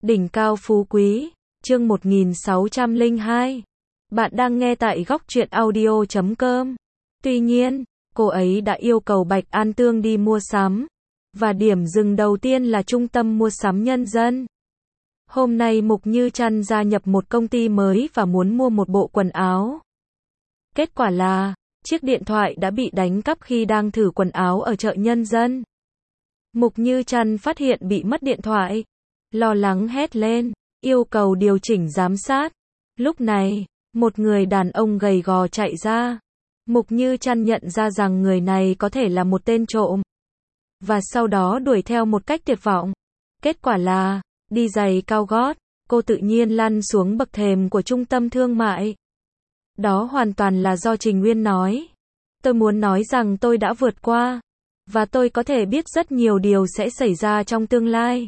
Đỉnh cao phú quý, chương 1602. Bạn đang nghe tại góc truyện audio.com. Tuy nhiên, cô ấy đã yêu cầu Bạch An Tương đi mua sắm. Và điểm dừng đầu tiên là trung tâm mua sắm nhân dân. Hôm nay Mục Như Trăn gia nhập một công ty mới và muốn mua một bộ quần áo. Kết quả là, chiếc điện thoại đã bị đánh cắp khi đang thử quần áo ở chợ nhân dân. Mục Như Trăn phát hiện bị mất điện thoại. Lo lắng hét lên, yêu cầu điều chỉnh giám sát. Lúc này, một người đàn ông gầy gò chạy ra. Mục Như Trăn nhận ra rằng người này có thể là một tên trộm. Và sau đó đuổi theo một cách tuyệt vọng. Kết quả là, đi giày cao gót, cô tự nhiên lăn xuống bậc thềm của trung tâm thương mại. Đó hoàn toàn là do Trình Uyên nói. Tôi muốn nói rằng tôi đã vượt qua. Và tôi có thể biết rất nhiều điều sẽ xảy ra trong tương lai.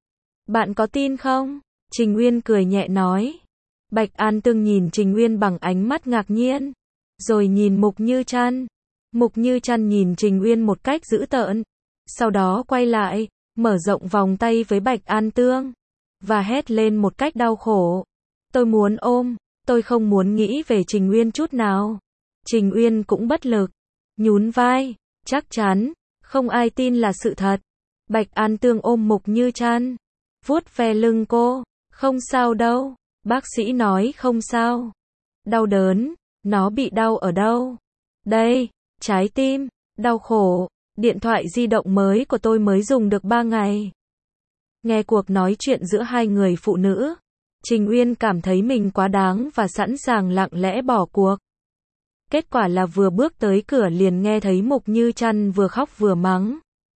Bạn có tin không? Trình Uyên cười nhẹ nói. Bạch An Tương nhìn Trình Uyên bằng ánh mắt ngạc nhiên. Rồi nhìn Mục Như Trăn. Mục Như Trăn nhìn Trình Uyên một cách dữ tợn. Sau đó quay lại, mở rộng vòng tay với Bạch An Tương. Và hét lên một cách đau khổ. Tôi muốn ôm, tôi không muốn nghĩ về Trình Uyên chút nào. Trình Uyên cũng bất lực. Nhún vai, chắc chắn, không ai tin là sự thật. Bạch An Tương ôm Mục Như Trăn. Vuốt ve lưng cô. Không sao đâu. Bác sĩ nói không sao. Đau đớn. Nó bị đau ở đâu? Đây, trái tim. Đau khổ. Điện thoại di động mới của tôi mới dùng được 3 ngày. Nghe cuộc nói chuyện giữa hai người phụ nữ. Trình Uyên cảm thấy mình quá đáng và sẵn sàng lặng lẽ bỏ cuộc. Kết quả là vừa bước tới cửa liền nghe thấy Mục Như Trăn vừa khóc vừa mắng.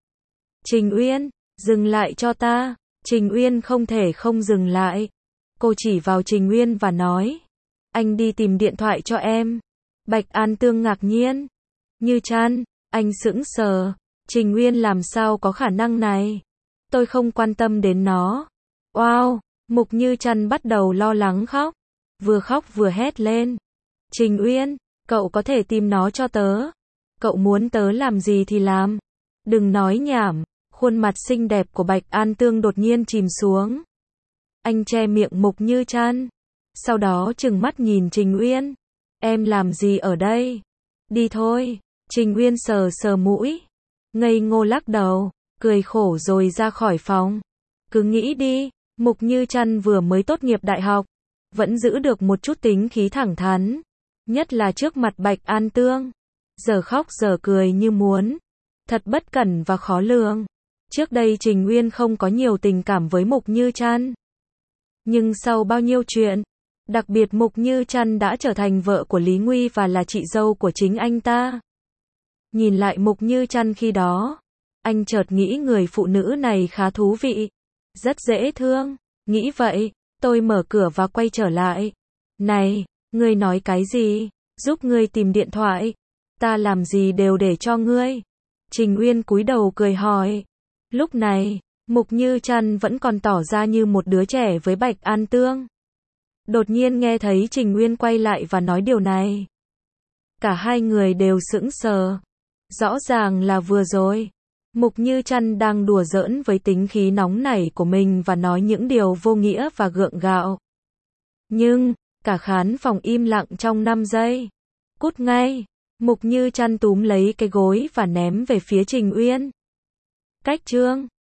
Trình Uyên, dừng lại cho ta. Trình Uyên không thể không dừng lại. Cô chỉ vào Trình Uyên và nói. Anh đi tìm điện thoại cho em. Bạch An Tương ngạc nhiên. Như Trăn, anh sững sờ. Trình Uyên làm sao có khả năng này? Tôi không quan tâm đến nó. Wow, Mục Như Trăn bắt đầu lo lắng khóc vừa hét lên. Trình Uyên, cậu có thể tìm nó cho tớ. Cậu muốn tớ làm gì thì làm. Đừng nói nhảm. Khuôn mặt xinh đẹp của Bạch An Tương đột nhiên chìm xuống. Anh che miệng Mục Như Trăn. Sau đó trừng mắt nhìn Trình Uyên. Em làm gì ở đây? Đi thôi. Trình Uyên sờ sờ mũi. Ngây ngô lắc đầu. Cười khổ rồi ra khỏi phòng. Cứ nghĩ đi. Mục Như Trăn vừa mới tốt nghiệp đại học. Vẫn giữ được một chút tính khí thẳng thắn. Nhất là trước mặt Bạch An Tương. Giờ khóc giờ cười như muốn. Thật bất cẩn và khó lường. Trước đây Trình Uyên không có nhiều tình cảm với Mục Như Trăn. Nhưng sau bao nhiêu chuyện, đặc biệt Mục Như Trăn đã trở thành vợ của Lý Nguy và là chị dâu của chính anh ta. Nhìn lại Mục Như Trăn khi đó, anh chợt nghĩ người phụ nữ này khá thú vị, rất dễ thương. Nghĩ vậy, tôi mở cửa và quay trở lại. Này, ngươi nói cái gì? Giúp ngươi tìm điện thoại. Ta làm gì đều để cho ngươi. Trình Uyên cúi đầu cười hỏi. Lúc này, Mục Như Trăn vẫn còn tỏ ra như một đứa trẻ với Bạch An Tương. Đột nhiên nghe thấy Trình Uyên quay lại và nói điều này. Cả hai người đều sững sờ. Rõ ràng là vừa rồi, Mục Như Trăn đang đùa giỡn với tính khí nóng nảy của mình và nói những điều vô nghĩa và gượng gạo. Nhưng, cả khán phòng im lặng trong 5 giây. Cút ngay. Mục Như Trăn túm lấy cái gối và ném về phía Trình Uyên. Cách chương